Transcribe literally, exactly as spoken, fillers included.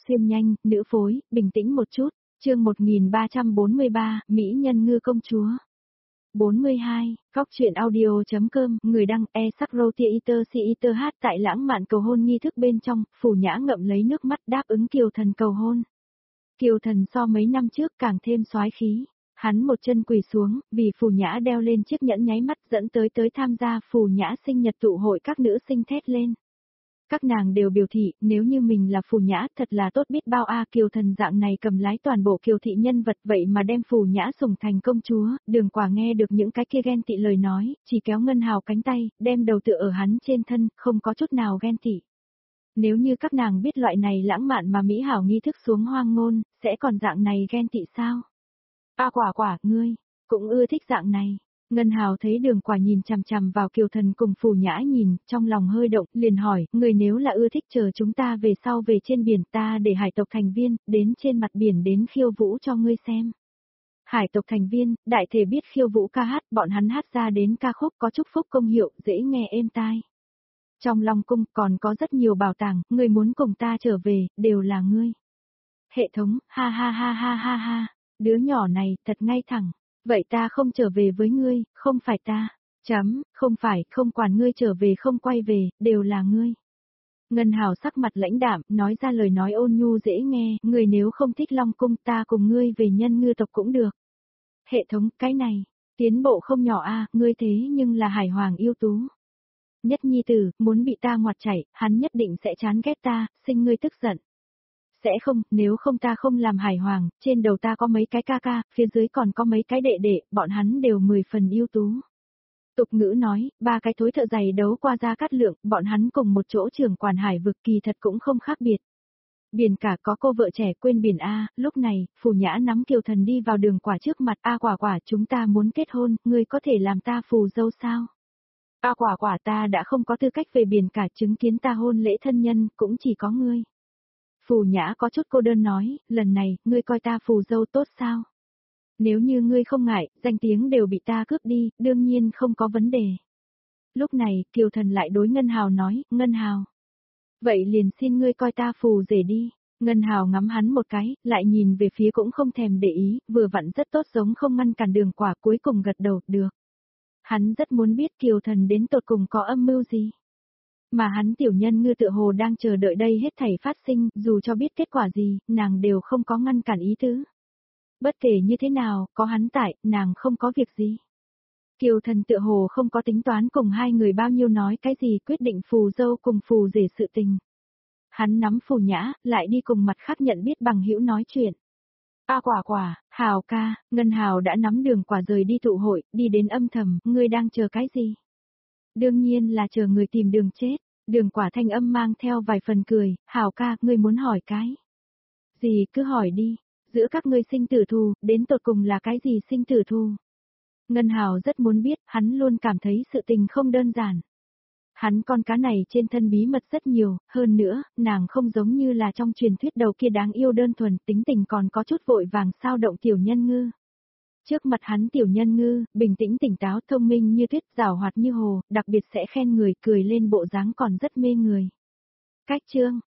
xuyên nhanh, nữ phối, bình tĩnh một chút, chương một nghìn ba trăm bốn mươi ba, Mỹ nhân ngư công chúa. bốn mươi hai, Góc truyện audio.com, người đăng e sắc roti iter si iter hát tại lãng mạn cầu hôn nghi thức bên trong, Phù Nhã ngậm lấy nước mắt đáp ứng Kiều Thần cầu hôn. Kiều Thần so mấy năm trước càng thêm soái khí, hắn một chân quỳ xuống, vì Phù Nhã đeo lên chiếc nhẫn nháy mắt dẫn tới tới tham gia Phù Nhã sinh nhật tụ hội các nữ sinh thét lên. Các nàng đều biểu thị, nếu như mình là Phù Nhã thật là tốt biết bao a. Kiều Thần dạng này cầm lái toàn bộ Kiều thị nhân vật vậy mà đem Phù Nhã sủng thành công chúa, Đường Quả nghe được những cái kia ghen tị lời nói, chỉ kéo Ngân Hào cánh tay, đem đầu tựa ở hắn trên thân, không có chút nào ghen tị. Nếu như các nàng biết loại này lãng mạn mà mỹ hảo nghi thức xuống hoang ngôn, sẽ còn dạng này ghen tị sao? A Quả Quả, ngươi, cũng ưa thích dạng này. Ngân Hào thấy Đường Quả nhìn chằm chằm vào Kiều Thần cùng Phù Nhã nhìn, trong lòng hơi động, liền hỏi, người nếu là ưa thích chờ chúng ta về sau về trên biển ta để hải tộc thành viên, đến trên mặt biển đến khiêu vũ cho ngươi xem. Hải tộc thành viên, đại thể biết khiêu vũ ca hát, bọn hắn hát ra đến ca khúc có chúc phúc công hiệu, dễ nghe êm tai. Trong Long Cung còn có rất nhiều bảo tàng, ngươi muốn cùng ta trở về, đều là ngươi. Hệ thống, ha ha ha ha ha ha, đứa nhỏ này, thật ngay thẳng. Vậy ta không trở về với ngươi, không phải ta. Chấm, không phải, không quản ngươi trở về không quay về, đều là ngươi. Ngân Hào sắc mặt lãnh đạm, nói ra lời nói ôn nhu dễ nghe, ngươi nếu không thích Long Cung ta cùng ngươi về nhân ngư tộc cũng được. Hệ thống, cái này, tiến bộ không nhỏ a, ngươi thế nhưng là hải hoàng yêu tú. Nhất nhi tử, muốn bị ta ngoặt chảy, hắn nhất định sẽ chán ghét ta, sinh ngươi tức giận. Sẽ không, nếu không ta không làm hải hoàng, trên đầu ta có mấy cái ca ca, phía dưới còn có mấy cái đệ đệ, bọn hắn đều mười phần yêu tú. Tục ngữ nói, ba cái thối thợ giày đấu qua Gia Cát Lượng, bọn hắn cùng một chỗ trưởng quản hải vực kỳ thật cũng không khác biệt. Biển cả có cô vợ trẻ quên biển A, lúc này, Phù Nhã nắm Kiều Thần đi vào Đường Quả trước mặt. A Quả Quả, chúng ta muốn kết hôn, ngươi có thể làm ta phù dâu sao? A Quả Quả, ta đã không có tư cách về biển cả, chứng kiến ta hôn lễ thân nhân, cũng chỉ có ngươi. Phù Nhã có chút cô đơn nói, lần này, ngươi coi ta phù dâu tốt sao? Nếu như ngươi không ngại, danh tiếng đều bị ta cướp đi, đương nhiên không có vấn đề. Lúc này, Kiều Thần lại đối Ngân Hào nói, Ngân Hào. Vậy liền xin ngươi coi ta phù rể đi. Ngân Hào ngắm hắn một cái, lại nhìn về phía cũng không thèm để ý, vừa vặn rất tốt giống không ngăn cản Đường Quả, cuối cùng gật đầu, được. Hắn rất muốn biết Kiều Thần đến tột cùng có âm mưu gì. Mà hắn tiểu nhân ngư tựa hồ đang chờ đợi đây hết thảy phát sinh, dù cho biết kết quả gì, nàng đều không có ngăn cản ý tứ. Bất kể như thế nào, có hắn tại, nàng không có việc gì. Kiều Thần tựa hồ không có tính toán cùng hai người bao nhiêu nói cái gì, quyết định phù dâu cùng phù rể sự tình. Hắn nắm Phù Nhã, lại đi cùng mặt khác nhận biết bằng hữu nói chuyện. A Quả Quả, Hào ca, Ngân Hào đã nắm Đường Quả rời đi tụ hội, đi đến âm thầm, ngươi đang chờ cái gì? Đương nhiên là chờ người tìm đường chết. Đường Quả thanh âm mang theo vài phần cười, Hào ca, ngươi muốn hỏi cái gì cứ hỏi đi, giữa các ngươi sinh tử thù, đến tột cùng là cái gì sinh tử thù? Ngân Hào rất muốn biết, hắn luôn cảm thấy sự tình không đơn giản. Hắn con cá này trên thân bí mật rất nhiều, hơn nữa, nàng không giống như là trong truyền thuyết đầu kia đáng yêu đơn thuần, tính tình còn có chút vội vàng sao động tiểu nhân ngư. Trước mặt hắn tiểu nhân ngư, bình tĩnh tỉnh táo thông minh như tuyết giảo hoạt như hồ, đặc biệt sẽ khen người cười lên bộ dáng còn rất mê người. Cách chương,